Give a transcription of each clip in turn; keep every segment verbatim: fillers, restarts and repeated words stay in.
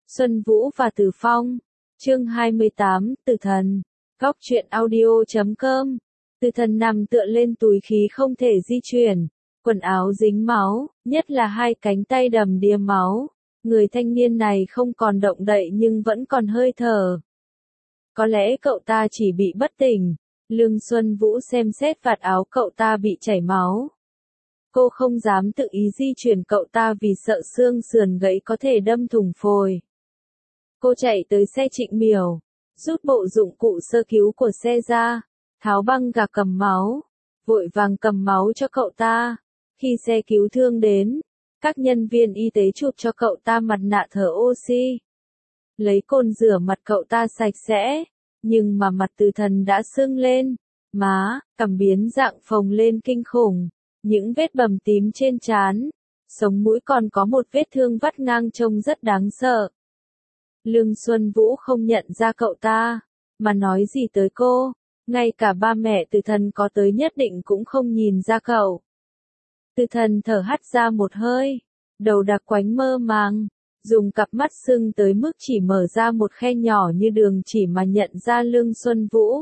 Xuân Vũ và Từ Phong. Chương hai mươi tám, Từ Thần. Góc truyện audio chấm com. Từ Thần nằm tựa lên túi khí không thể di chuyển, quần áo dính máu, nhất là hai cánh tay đầm đìa máu. Người thanh niên này không còn động đậy nhưng vẫn còn hơi thở. Có lẽ cậu ta chỉ bị bất tỉnh. Lương Xuân Vũ xem xét vạt áo cậu ta bị chảy máu. Cô không dám tự ý di chuyển cậu ta vì sợ xương sườn gãy có thể đâm thủng phổi. Cô chạy tới xe Trịnh Miểu, rút bộ dụng cụ sơ cứu của xe ra, tháo băng gạc cầm máu, vội vàng cầm máu cho cậu ta. Khi xe cứu thương đến, các nhân viên y tế chụp cho cậu ta mặt nạ thở oxy. Lấy cồn rửa mặt cậu ta sạch sẽ, nhưng mà mặt Từ Thần đã sưng lên, má, cằm biến dạng phồng lên kinh khủng, những vết bầm tím trên trán, sống mũi còn có một vết thương vắt ngang trông rất đáng sợ. Lương Xuân Vũ không nhận ra cậu ta, mà nói gì tới cô, ngay cả ba mẹ Từ Thần có tới nhất định cũng không nhìn ra cậu. Từ Thần thở hắt ra một hơi, đầu đặc quánh mơ màng, dùng cặp mắt sưng tới mức chỉ mở ra một khe nhỏ như đường chỉ mà nhận ra Lương Xuân Vũ.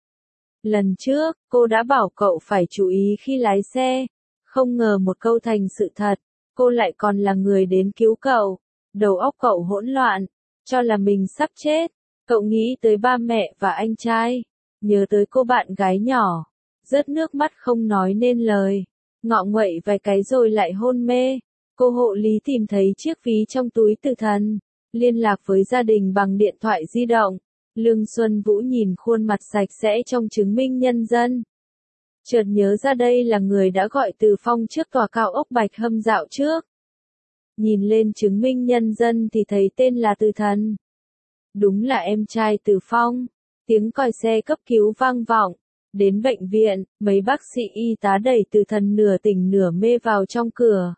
Lần trước, cô đã bảo cậu phải chú ý khi lái xe, không ngờ một câu thành sự thật, cô lại còn là người đến cứu cậu. Đầu óc cậu hỗn loạn, cho là mình sắp chết, cậu nghĩ tới ba mẹ và anh trai, nhớ tới cô bạn gái nhỏ, rớt nước mắt không nói nên lời, ngọ nguậy vài cái rồi lại hôn mê. Cô hộ lý tìm thấy chiếc ví trong túi Từ Thần, liên lạc với gia đình bằng điện thoại di động. Lương Xuân Vũ nhìn khuôn mặt sạch sẽ trong chứng minh nhân dân. Chợt nhớ ra đây là người đã gọi Từ Phong trước tòa cao ốc Bạch Hâm dạo trước. Nhìn lên chứng minh nhân dân thì thấy tên là Từ Thần. Đúng là em trai Từ Phong. Tiếng còi xe cấp cứu vang vọng. Đến bệnh viện, mấy bác sĩ y tá đẩy Từ Thần nửa tỉnh nửa mê vào trong cửa.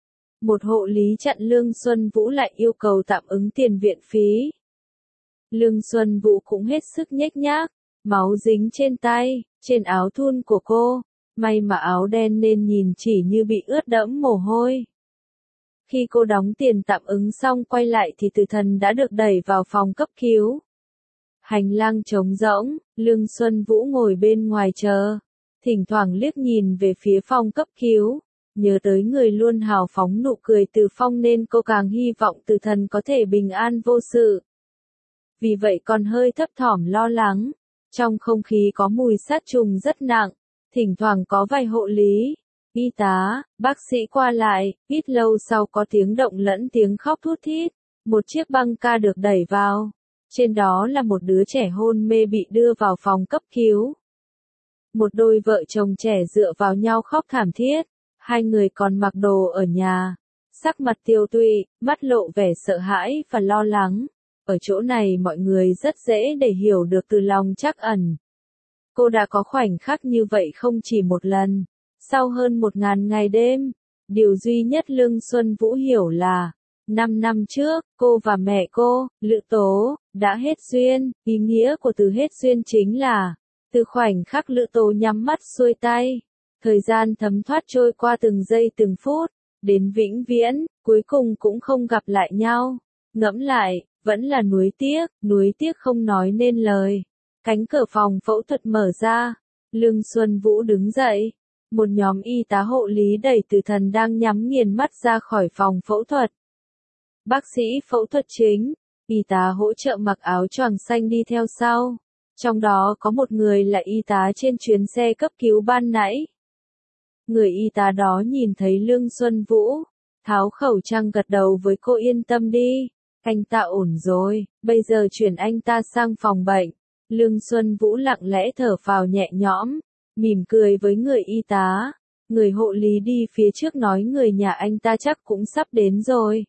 Một hộ lý chặn Lương Xuân Vũ lại yêu cầu tạm ứng tiền viện phí. Lương Xuân Vũ cũng hết sức nhếch nhác, máu dính trên tay, trên áo thun của cô, may mà áo đen nên nhìn chỉ như bị ướt đẫm mồ hôi. Khi cô đóng tiền tạm ứng xong quay lại thì Từ Thần đã được đẩy vào phòng cấp cứu. Hành lang trống rỗng, Lương Xuân Vũ ngồi bên ngoài chờ, thỉnh thoảng liếc nhìn về phía phòng cấp cứu. Nhớ tới người luôn hào phóng nụ cười Từ Phong nên cô càng hy vọng Từ Thần có thể bình an vô sự. Vì vậy còn hơi thấp thỏm lo lắng. Trong không khí có mùi sát trùng rất nặng, thỉnh thoảng có vài hộ lý, y tá, bác sĩ qua lại, ít lâu sau có tiếng động lẫn tiếng khóc thút thít. Một chiếc băng ca được đẩy vào. Trên đó là một đứa trẻ hôn mê bị đưa vào phòng cấp cứu. Một đôi vợ chồng trẻ dựa vào nhau khóc thảm thiết. Hai người còn mặc đồ ở nhà, sắc mặt tiêu tụy, mắt lộ vẻ sợ hãi và lo lắng. Ở chỗ này mọi người rất dễ để hiểu được từ lòng trắc ẩn. Cô đã có khoảnh khắc như vậy không chỉ một lần. Sau hơn một ngàn ngày đêm, điều duy nhất Lương Xuân Vũ hiểu là, năm năm trước, cô và mẹ cô, Lữ Tố, đã hết duyên. Ý nghĩa của từ hết duyên chính là, từ khoảnh khắc Lữ Tố nhắm mắt xuôi tay. Thời gian thấm thoát trôi qua từng giây từng phút, đến vĩnh viễn, cuối cùng cũng không gặp lại nhau. Ngẫm lại, vẫn là nuối tiếc, nuối tiếc không nói nên lời. Cánh cửa phòng phẫu thuật mở ra, Lương Xuân Vũ đứng dậy. Một nhóm y tá hộ lý đẩy Từ Thần đang nhắm nghiền mắt ra khỏi phòng phẫu thuật. Bác sĩ phẫu thuật chính, y tá hỗ trợ mặc áo choàng xanh đi theo sau. Trong đó có một người là y tá trên chuyến xe cấp cứu ban nãy. Người y tá đó nhìn thấy Lương Xuân Vũ, tháo khẩu trang gật đầu với cô yên tâm đi, anh ta ổn rồi, bây giờ chuyển anh ta sang phòng bệnh. Lương Xuân Vũ lặng lẽ thở phào nhẹ nhõm, mỉm cười với người y tá. Người hộ lý đi phía trước nói người nhà anh ta chắc cũng sắp đến rồi.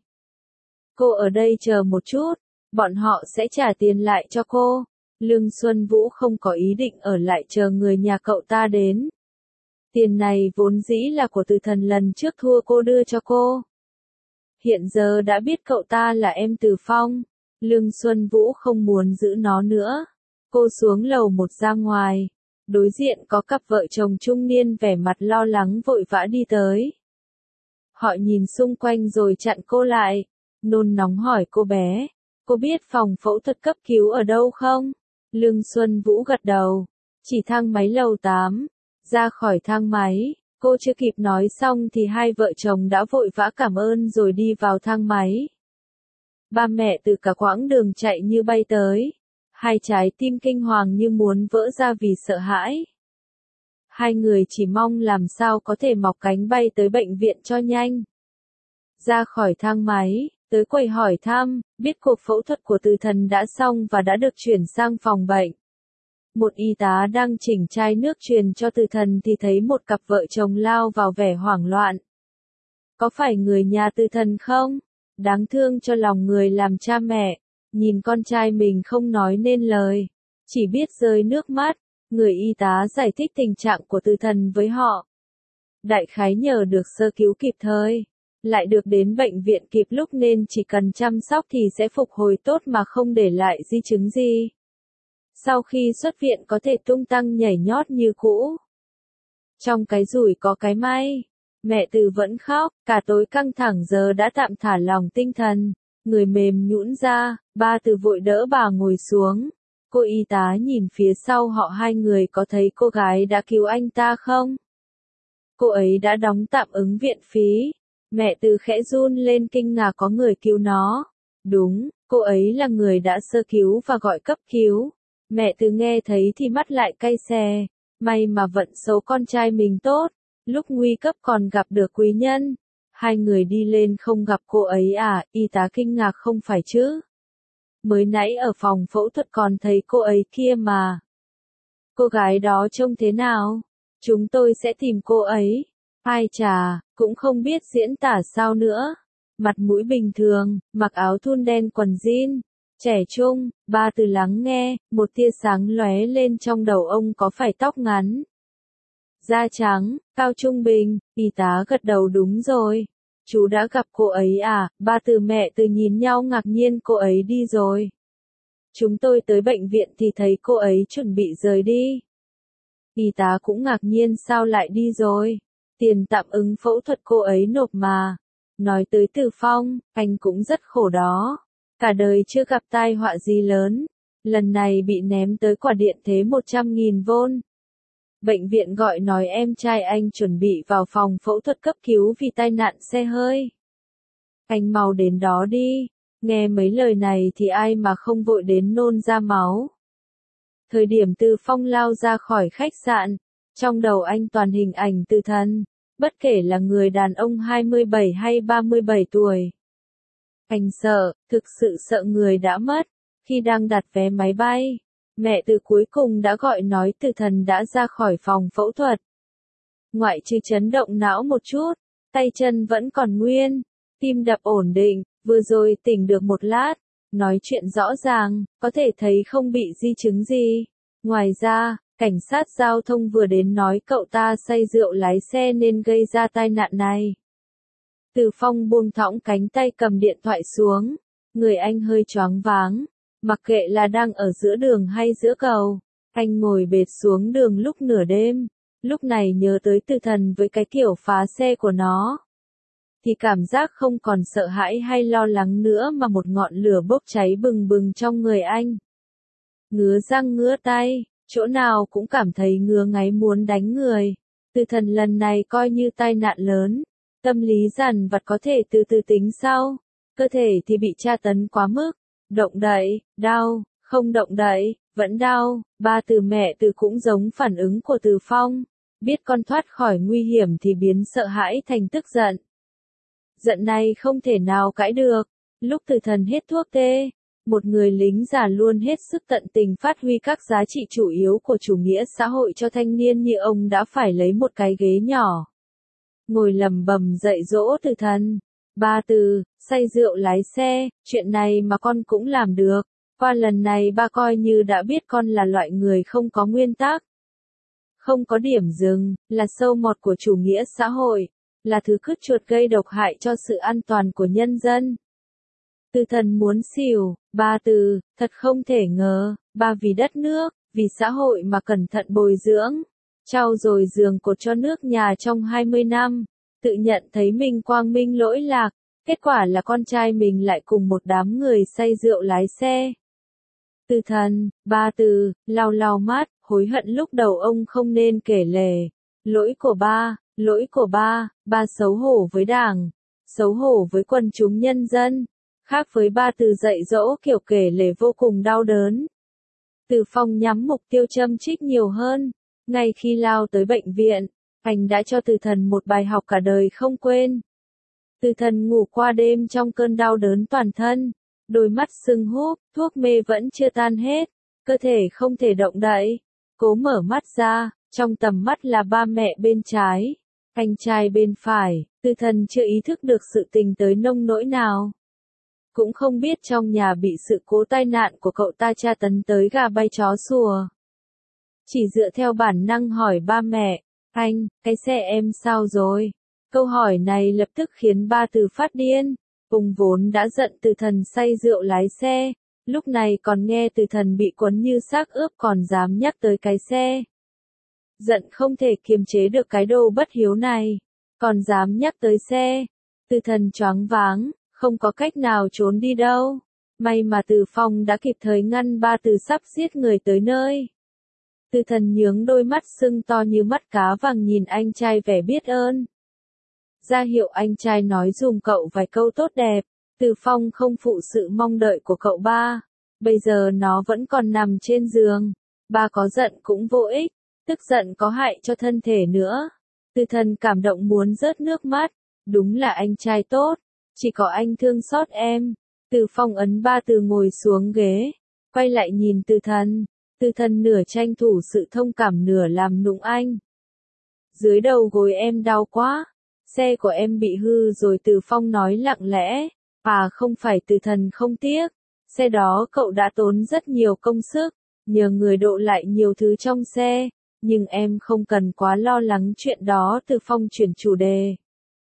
Cô ở đây chờ một chút, bọn họ sẽ trả tiền lại cho cô. Lương Xuân Vũ không có ý định ở lại chờ người nhà cậu ta đến. Tiền này vốn dĩ là của Từ Thần lần trước thua cô đưa cho cô. Hiện giờ đã biết cậu ta là em Từ Phong, Lương Xuân Vũ không muốn giữ nó nữa. Cô xuống lầu một ra ngoài, đối diện có cặp vợ chồng trung niên vẻ mặt lo lắng vội vã đi tới. Họ nhìn xung quanh rồi chặn cô lại, nôn nóng hỏi cô bé, Cô biết phòng phẫu thuật cấp cứu ở đâu không? Lương Xuân Vũ gật đầu. Chỉ thang máy lầu tám. Ra khỏi thang máy, cô chưa kịp nói xong thì hai vợ chồng đã vội vã cảm ơn rồi đi vào thang máy. Ba mẹ từ cả quãng đường chạy như bay tới. Hai trái tim kinh hoàng như muốn vỡ ra vì sợ hãi. Hai người chỉ mong làm sao có thể mọc cánh bay tới bệnh viện cho nhanh. Ra khỏi thang máy, tới quầy hỏi thăm, biết cuộc phẫu thuật của Từ Thần đã xong và đã được chuyển sang phòng bệnh. Một y tá đang chỉnh chai nước truyền cho Từ Thần thì thấy một cặp vợ chồng lao vào vẻ hoảng loạn. Có phải người nhà Từ Thần không? Đáng thương cho lòng người làm cha mẹ, nhìn con trai mình không nói nên lời, chỉ biết rơi nước mắt, người y tá giải thích tình trạng của Từ Thần với họ. Đại khái nhờ được sơ cứu kịp thời, lại được đến bệnh viện kịp lúc nên chỉ cần chăm sóc thì sẽ phục hồi tốt mà không để lại di chứng gì. Sau khi xuất viện có thể tung tăng nhảy nhót như cũ. Trong cái rủi có cái may. Mẹ Từ vẫn khóc, cả tối căng thẳng giờ đã tạm thả lỏng tinh thần, người mềm nhũn ra, ba Từ vội đỡ bà ngồi xuống. Cô y tá nhìn phía sau họ hai người có thấy cô gái đã cứu anh ta không? Cô ấy đã đóng tạm ứng viện phí. Mẹ Từ khẽ run lên kinh ngạc có người cứu nó. Đúng, cô ấy là người đã sơ cứu và gọi cấp cứu. Mẹ Từ nghe thấy thì mắt lại cay xè. May mà vận số con trai mình tốt. Lúc nguy cấp còn gặp được quý nhân. Hai người đi lên không gặp cô ấy à, y tá kinh ngạc không phải chứ. Mới nãy ở phòng phẫu thuật còn thấy cô ấy kia mà. Cô gái đó trông thế nào? Chúng tôi sẽ tìm cô ấy. Ai chà, cũng không biết diễn tả sao nữa. Mặt mũi bình thường, mặc áo thun đen quần jean. Trẻ trung, ba Từ lắng nghe, một tia sáng lóe lên trong đầu ông có phải tóc ngắn. Da trắng, cao trung bình, y tá gật đầu đúng rồi. Chú đã gặp cô ấy à, ba Từ mẹ Từ nhìn nhau ngạc nhiên cô ấy đi rồi. Chúng tôi tới bệnh viện thì thấy cô ấy chuẩn bị rời đi. Y tá cũng ngạc nhiên sao lại đi rồi. Tiền tạm ứng phẫu thuật cô ấy nộp mà. Nói tới Từ Phong, anh cũng rất khổ đó. Cả đời chưa gặp tai họa gì lớn. Lần này bị ném tới quả điện thế một trăm nghìn vôn. Bệnh viện gọi nói em trai anh chuẩn bị vào phòng phẫu thuật cấp cứu vì tai nạn xe hơi. Anh mau đến đó đi. Nghe mấy lời này thì ai mà không vội đến nôn ra máu. Thời điểm Từ Phong lao ra khỏi khách sạn, trong đầu anh toàn hình ảnh Từ Thần, bất kể là người đàn ông hai mươi bảy hay ba mươi bảy tuổi. Anh sợ, thực sự sợ người đã mất. Khi đang đặt vé máy bay, mẹ Từ cuối cùng đã gọi nói Từ Thần đã ra khỏi phòng phẫu thuật. Ngoại trừ chấn động não một chút, tay chân vẫn còn nguyên, tim đập ổn định, vừa rồi tỉnh được một lát, nói chuyện rõ ràng, có thể thấy không bị di chứng gì. Ngoài ra, cảnh sát giao thông vừa đến nói cậu ta say rượu lái xe nên gây ra tai nạn này. Từ Phong buông thõng cánh tay cầm điện thoại xuống, người anh hơi choáng váng, mặc kệ là đang ở giữa đường hay giữa cầu, anh ngồi bệt xuống đường lúc nửa đêm, lúc này nhớ tới Từ Thần với cái kiểu phá xe của nó. Thì cảm giác không còn sợ hãi hay lo lắng nữa mà một ngọn lửa bốc cháy bừng bừng trong người anh. Ngứa răng ngứa tay, chỗ nào cũng cảm thấy ngứa ngáy muốn đánh người. Từ Thần lần này coi như tai nạn lớn. Tâm lý dằn vặt có thể từ từ tính sau. Cơ thể thì bị tra tấn quá mức. Động đậy, đau, không động đậy, vẫn đau. Ba Từ mẹ Từ cũng giống phản ứng của Từ Phong. Biết con thoát khỏi nguy hiểm thì biến sợ hãi thành tức giận. Giận này không thể nào cãi được. Lúc Từ Thần hết thuốc tê, một người lính già luôn hết sức tận tình phát huy các giá trị chủ yếu của chủ nghĩa xã hội cho thanh niên như ông đã phải lấy một cái ghế nhỏ. Ngồi lầm bầm dạy dỗ Từ Thần. Ba Từ, say rượu lái xe, chuyện này mà con cũng làm được. Qua lần này ba coi như đã biết con là loại người không có nguyên tắc. Không có điểm dừng, là sâu mọt của chủ nghĩa xã hội. Là thứ cứt chuột gây độc hại cho sự an toàn của nhân dân. Từ Thần muốn xỉu, ba Từ, thật không thể ngờ, ba vì đất nước, vì xã hội mà cẩn thận bồi dưỡng, trau dồi giường cột cho nước nhà trong hai mươi năm, tự nhận thấy mình quang minh lỗi lạc, Kết quả là con trai mình lại cùng một đám người say rượu lái xe. Từ Thần, ba Từ, lau lau mắt, hối hận lúc đầu ông không nên kể lể. Lỗi của ba, lỗi của ba, ba xấu hổ với Đảng, xấu hổ với quần chúng nhân dân. Khác với ba Từ dạy dỗ kiểu kể lể vô cùng đau đớn. Từ Phong nhắm mục tiêu châm chích nhiều hơn. Ngay khi lao tới bệnh viện, anh đã cho Từ Thần một bài học cả đời không quên. Từ Thần ngủ qua đêm trong cơn đau đớn toàn thân, đôi mắt sưng húp, thuốc mê vẫn chưa tan hết, cơ thể không thể động đậy. Cố mở mắt ra, trong tầm mắt là ba mẹ bên trái, anh trai bên phải. Từ Thần chưa ý thức được sự tình tới nông nỗi nào. Cũng không biết trong nhà bị sự cố tai nạn của cậu ta tra tấn tới gà bay chó sủa. Chỉ dựa theo bản năng hỏi ba mẹ, anh, cái xe em sao rồi? Câu hỏi này lập tức khiến ba Từ phát điên. Ông vốn đã giận Từ Thần say rượu lái xe, lúc này còn nghe Từ Thần bị quấn như xác ướp còn dám nhắc tới cái xe. Giận không thể kiềm chế được cái đồ bất hiếu này, còn dám nhắc tới xe. Từ Thần choáng váng, không có cách nào trốn đi đâu. May mà Từ Phong đã kịp thời ngăn ba Từ sắp giết người tới nơi. Từ Thần nhướng đôi mắt sưng to như mắt cá vàng nhìn anh trai vẻ biết ơn. Ra hiệu anh trai nói dùm cậu vài câu tốt đẹp. Từ Phong không phụ sự mong đợi của cậu ba. Bây giờ nó vẫn còn nằm trên giường. Ba có giận cũng vô ích. Tức giận có hại cho thân thể nữa. Từ Thần cảm động muốn rớt nước mắt. Đúng là anh trai tốt. Chỉ có anh thương xót em. Từ Phong ấn ba Từ ngồi xuống ghế. Quay lại nhìn Từ Thần. Từ Thần nửa tranh thủ sự thông cảm nửa làm nũng anh. Dưới đầu gối em đau quá. Xe của em bị hư rồi. Từ Phong nói lặng lẽ. À không phải. Từ Thần không tiếc. Xe đó cậu đã tốn rất nhiều công sức. Nhờ người độ lại nhiều thứ trong xe. Nhưng em không cần quá lo lắng chuyện đó. Từ Phong chuyển chủ đề.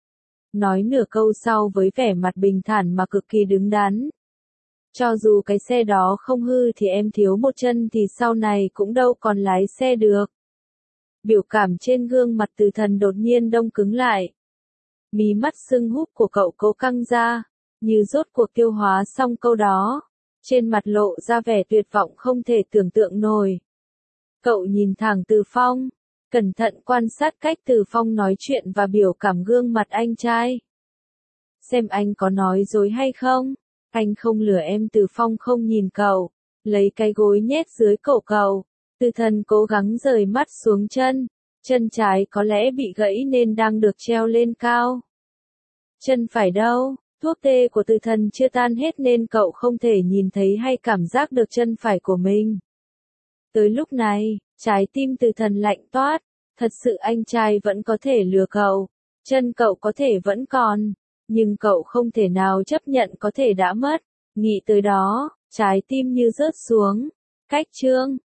Nói nửa câu sau với vẻ mặt bình thản mà cực kỳ đứng đắn. Cho dù cái xe đó không hư thì em thiếu một chân thì sau này cũng đâu còn lái xe được. Biểu cảm trên gương mặt Từ Thần đột nhiên đông cứng lại. Mí mắt sưng húp của cậu cố căng ra, như rốt cuộc tiêu hóa xong câu đó. Trên mặt lộ ra vẻ tuyệt vọng không thể tưởng tượng nổi. Cậu nhìn thẳng Từ Phong, cẩn thận quan sát cách Từ Phong nói chuyện và biểu cảm gương mặt anh trai. Xem anh có nói dối hay không? Anh không lừa em. Từ Phong không nhìn cậu, lấy cái gối nhét dưới cổ cậu. Từ Thần cố gắng rời mắt xuống chân. Chân trái có lẽ bị gãy nên đang được treo lên cao. Chân phải đâu? Thuốc tê của Từ Thần chưa tan hết nên cậu không thể nhìn thấy hay cảm giác được chân phải của mình. Tới lúc này, trái tim Từ Thần lạnh toát. Thật sự anh trai vẫn có thể lừa cậu. Chân cậu có thể vẫn còn. Nhưng cậu không thể nào chấp nhận có thể đã mất. Nghĩ tới đó, trái tim như rớt xuống. Cách chương